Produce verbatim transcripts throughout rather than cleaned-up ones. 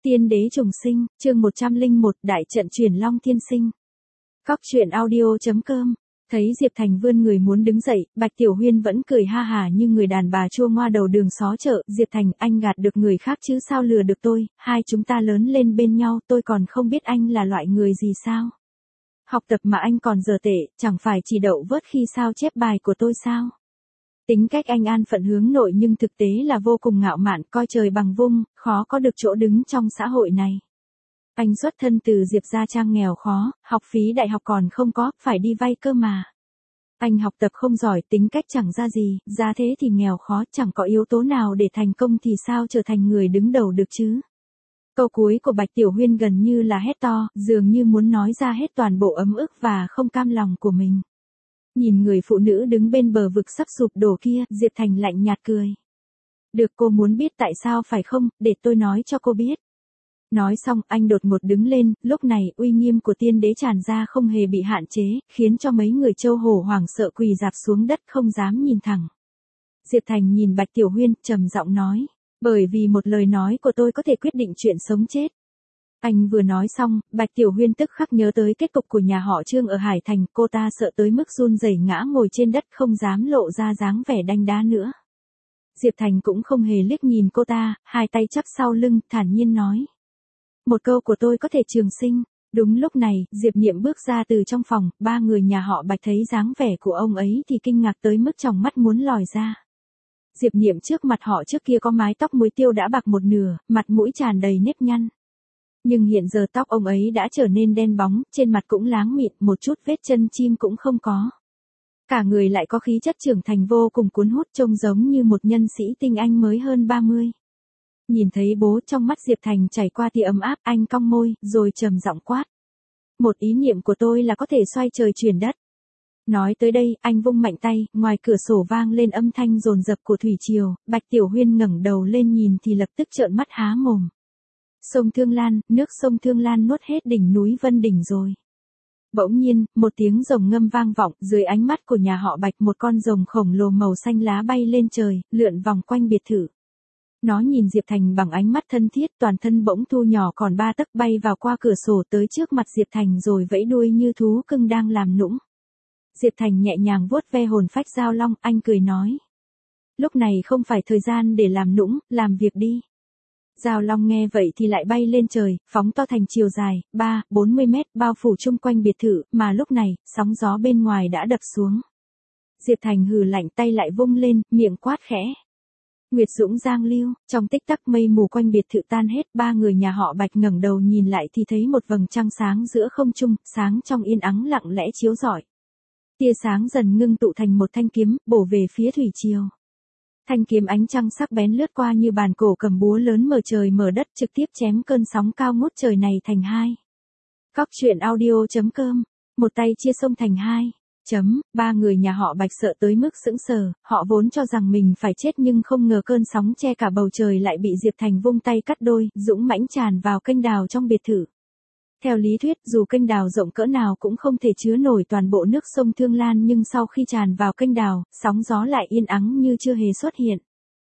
Tiên đế trùng sinh, chương một trăm lẻ một, đại trận chuyển long tiên sinh. Cóc truyện audio chấm com. Thấy Diệp Thành vươn người muốn đứng dậy, Bạch Tiểu Huyên vẫn cười ha hà như người đàn bà chua ngoa đầu đường xó chợ. Diệp Thành, anh gạt được người khác chứ sao lừa được tôi, hai chúng ta lớn lên bên nhau, tôi còn không biết anh là loại người gì sao. Học tập mà anh còn dở tệ, chẳng phải chỉ đậu vớt khi sao chép bài của tôi sao. Tính cách anh an phận hướng nội nhưng thực tế là vô cùng ngạo mạn, coi trời bằng vung, khó có được chỗ đứng trong xã hội này. Anh xuất thân từ Diệp gia trang nghèo khó, học phí đại học còn không có, phải đi vay cơ mà. Anh học tập không giỏi, tính cách chẳng ra gì, ra thế thì nghèo khó, chẳng có yếu tố nào để thành công thì sao trở thành người đứng đầu được chứ. Câu cuối của Bạch Tiểu Huyên gần như là hét to, dường như muốn nói ra hết toàn bộ ấm ức và không cam lòng của mình. Nhìn người phụ nữ đứng bên bờ vực sắp sụp đổ kia, Diệp Thành lạnh nhạt cười. Được, cô muốn biết tại sao phải không, để tôi nói cho cô biết. Nói xong, anh đột ngột đứng lên, lúc này uy nghiêm của tiên đế tràn ra không hề bị hạn chế, khiến cho mấy người châu hổ hoảng sợ quỳ rạp xuống đất không dám nhìn thẳng. Diệp Thành nhìn Bạch Tiểu Huyên, trầm giọng nói, bởi vì một lời nói của tôi có thể quyết định chuyện sống chết. Anh vừa nói xong, Bạch Tiểu Huyên tức khắc nhớ tới kết cục của nhà họ Trương ở Hải Thành, cô ta sợ tới mức run rẩy ngã ngồi trên đất không dám lộ ra dáng vẻ đanh đá nữa. Diệp Thành cũng không hề liếc nhìn cô ta, hai tay chắp sau lưng, thản nhiên nói. Một câu của tôi có thể trường sinh. Đúng lúc này, Diệp Niệm bước ra từ trong phòng, ba người nhà họ Bạch thấy dáng vẻ của ông ấy thì kinh ngạc tới mức tròng mắt muốn lòi ra. Diệp Niệm trước mặt họ trước kia có mái tóc muối tiêu đã bạc một nửa, mặt mũi tràn đầy nếp nhăn. Nhưng hiện giờ tóc ông ấy đã trở nên đen bóng, trên mặt cũng láng mịn, một chút vết chân chim cũng không có. Cả người lại có khí chất trưởng thành vô cùng cuốn hút, trông giống như một nhân sĩ tinh anh mới hơn ba mươi. Nhìn thấy bố, trong mắt Diệp Thành chảy qua tia ấm áp, anh cong môi, rồi trầm giọng quát. Một ý niệm của tôi là có thể xoay trời chuyển đất. Nói tới đây, anh vung mạnh tay, ngoài cửa sổ vang lên âm thanh dồn dập của thủy triều, Bạch Tiểu Huyên ngẩng đầu lên nhìn thì lập tức trợn mắt há mồm. Sông Thương Lan, nước sông Thương Lan nuốt hết đỉnh núi Vân Đỉnh rồi. Bỗng nhiên, một tiếng rồng ngâm vang vọng, dưới ánh mắt của nhà họ Bạch một con rồng khổng lồ màu xanh lá bay lên trời, lượn vòng quanh biệt thự. Nó nhìn Diệp Thành bằng ánh mắt thân thiết, toàn thân bỗng thu nhỏ còn ba tấc bay vào qua cửa sổ tới trước mặt Diệp Thành rồi vẫy đuôi như thú cưng đang làm nũng. Diệp Thành nhẹ nhàng vuốt ve hồn phách Giao Long, anh cười nói. Lúc này không phải thời gian để làm nũng, làm việc đi. Giao Long nghe vậy thì lại bay lên trời, phóng to thành chiều dài, ba, bốn mươi mét, bao phủ chung quanh biệt thự, mà lúc này, sóng gió bên ngoài đã đập xuống. Diệp Thành hừ lạnh tay lại vung lên, miệng quát khẽ. Nguyệt Dũng Giang Lưu, trong tích tắc mây mù quanh biệt thự tan hết, ba người nhà họ Bạch ngẩng đầu nhìn lại thì thấy một vầng trăng sáng giữa không trung, sáng trong yên ắng lặng lẽ chiếu rọi. Tia sáng dần ngưng tụ thành một thanh kiếm, bổ về phía thủy triều. Thanh kiếm ánh trăng sắc bén lướt qua như bàn cổ cầm búa lớn mở trời mở đất, trực tiếp chém cơn sóng cao ngút trời này thành hai. Cóc truyện audio chấm com, một tay chia sông thành hai. Chấm, ba người nhà họ Bạch sợ tới mức sững sờ, họ vốn cho rằng mình phải chết nhưng không ngờ cơn sóng che cả bầu trời lại bị Diệp Thành vung tay cắt đôi, dũng mãnh tràn vào kênh đào trong biệt thự. Theo lý thuyết, dù kênh đào rộng cỡ nào cũng không thể chứa nổi toàn bộ nước sông Thương Lan, nhưng sau khi tràn vào kênh đào, sóng gió lại yên ắng như chưa hề xuất hiện.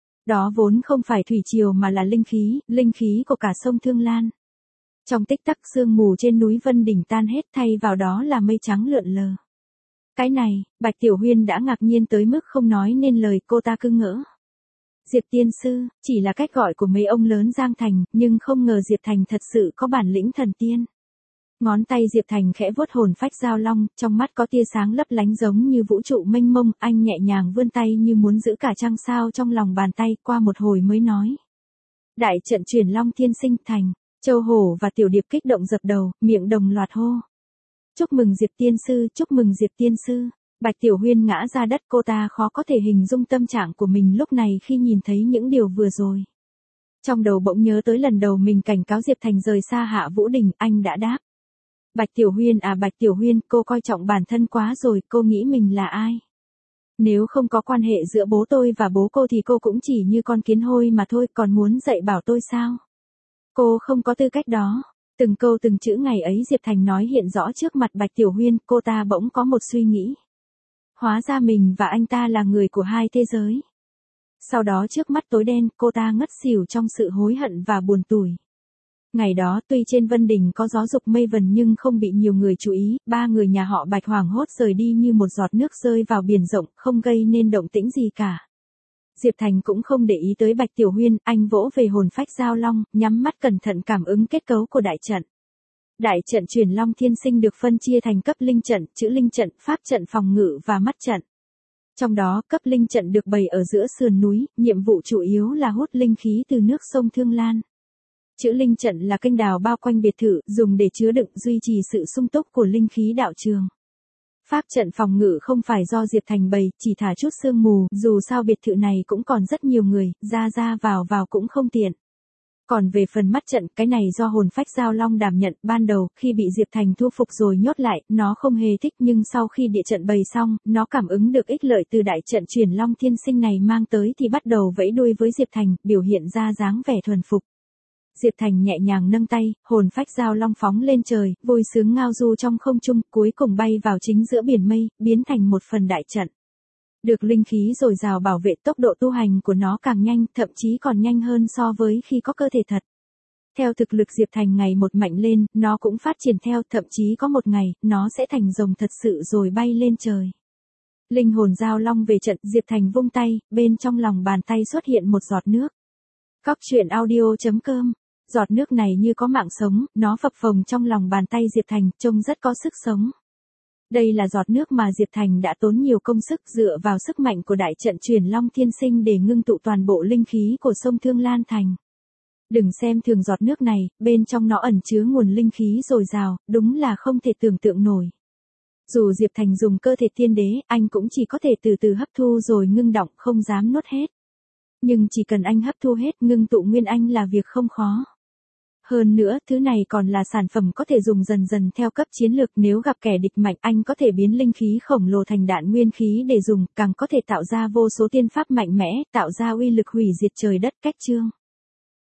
Đó vốn không phải thủy triều mà là linh khí, linh khí của cả sông Thương Lan. Trong tích tắc sương mù trên núi Vân Đỉnh tan hết, thay vào đó là mây trắng lượn lờ. Cái này, Bạch Tiểu Huyên đã ngạc nhiên tới mức không nói nên lời, cô ta cứ ngỡ. Diệp tiên sư, chỉ là cách gọi của mấy ông lớn Giang Thành, nhưng không ngờ Diệp Thành thật sự có bản lĩnh thần tiên. Ngón tay Diệp Thành khẽ vuốt hồn phách Giao Long, trong mắt có tia sáng lấp lánh giống như vũ trụ mênh mông, anh nhẹ nhàng vươn tay như muốn giữ cả trăng sao trong lòng bàn tay, qua một hồi mới nói. Đại trận chuyển long thiên sinh thành, Châu Hổ và Tiểu Điệp kích động dập đầu, miệng đồng loạt hô. Chúc mừng Diệp tiên sư, chúc mừng Diệp tiên sư. Bạch Tiểu Huyên ngã ra đất, cô ta khó có thể hình dung tâm trạng của mình lúc này khi nhìn thấy những điều vừa rồi. Trong đầu bỗng nhớ tới lần đầu mình cảnh cáo Diệp Thành rời xa Hạ Vũ Đình, anh đã đáp. Bạch Tiểu Huyên à Bạch Tiểu Huyên, cô coi trọng bản thân quá rồi, cô nghĩ mình là ai? Nếu không có quan hệ giữa bố tôi và bố cô thì cô cũng chỉ như con kiến hôi mà thôi, còn muốn dạy bảo tôi sao? Cô không có tư cách đó. Từng câu từng chữ ngày ấy Diệp Thành nói hiện rõ trước mặt Bạch Tiểu Huyên, cô ta bỗng có một suy nghĩ. Hóa ra mình và anh ta là người của hai thế giới. Sau đó trước mắt tối đen, cô ta ngất xỉu trong sự hối hận và buồn tủi. Ngày đó tuy trên Vân Đình có gió dục mây vần nhưng không bị nhiều người chú ý, ba người nhà họ Bạch hoảng hốt rời đi như một giọt nước rơi vào biển rộng, không gây nên động tĩnh gì cả. Diệp Thành cũng không để ý tới Bạch Tiểu Huyên, anh vỗ về hồn phách Giao Long, nhắm mắt cẩn thận cảm ứng kết cấu của đại trận. Đại trận Truyền Long Thiên Sinh được phân chia thành cấp linh trận, chữ linh trận, pháp trận phòng ngự và mắt trận. Trong đó, cấp linh trận được bày ở giữa sườn núi, nhiệm vụ chủ yếu là hút linh khí từ nước sông Thương Lan. Chữ linh trận là kênh đào bao quanh biệt thự, dùng để chứa đựng duy trì sự sung túc của linh khí đạo trường. Pháp trận phòng ngự không phải do Diệp Thành bày, chỉ thả chút sương mù, dù sao biệt thự này cũng còn rất nhiều người, ra ra vào vào cũng không tiện. Còn về phần mắt trận, cái này do hồn phách Giao Long đảm nhận, ban đầu, khi bị Diệp Thành thu phục rồi nhốt lại, nó không hề thích nhưng sau khi địa trận bày xong, nó cảm ứng được ích lợi từ đại trận Truyền Long Thiên Sinh này mang tới thì bắt đầu vẫy đuôi với Diệp Thành, biểu hiện ra dáng vẻ thuần phục. Diệp Thành nhẹ nhàng nâng tay, hồn phách Giao Long phóng lên trời, vui sướng ngao du trong không trung, cuối cùng bay vào chính giữa biển mây, biến thành một phần đại trận. Được linh khí dồi dào bảo vệ, tốc độ tu hành của nó càng nhanh, thậm chí còn nhanh hơn so với khi có cơ thể thật. Theo thực lực Diệp Thành ngày một mạnh lên, nó cũng phát triển theo, thậm chí có một ngày, nó sẽ thành rồng thật sự rồi bay lên trời. Linh hồn Giao Long về trận, Diệp Thành vung tay, bên trong lòng bàn tay xuất hiện một giọt nước. Cóc truyện audio chấm com. Giọt nước này như có mạng sống, nó phập phồng trong lòng bàn tay Diệp Thành, trông rất có sức sống. Đây là giọt nước mà Diệp Thành đã tốn nhiều công sức dựa vào sức mạnh của đại trận Truyền Long Thiên Sinh để ngưng tụ toàn bộ linh khí của sông Thương Lan thành. Đừng xem thường giọt nước này, bên trong nó ẩn chứa nguồn linh khí dồi dào, đúng là không thể tưởng tượng nổi. Dù Diệp Thành dùng cơ thể tiên đế, anh cũng chỉ có thể từ từ hấp thu rồi ngưng đọng, không dám nuốt hết. Nhưng chỉ cần anh hấp thu hết, ngưng tụ nguyên anh là việc không khó. Hơn nữa, thứ này còn là sản phẩm có thể dùng dần dần theo cấp chiến lược, nếu gặp kẻ địch mạnh anh có thể biến linh khí khổng lồ thành đạn nguyên khí để dùng, càng có thể tạo ra vô số tiên pháp mạnh mẽ, tạo ra uy lực hủy diệt trời đất cách chương.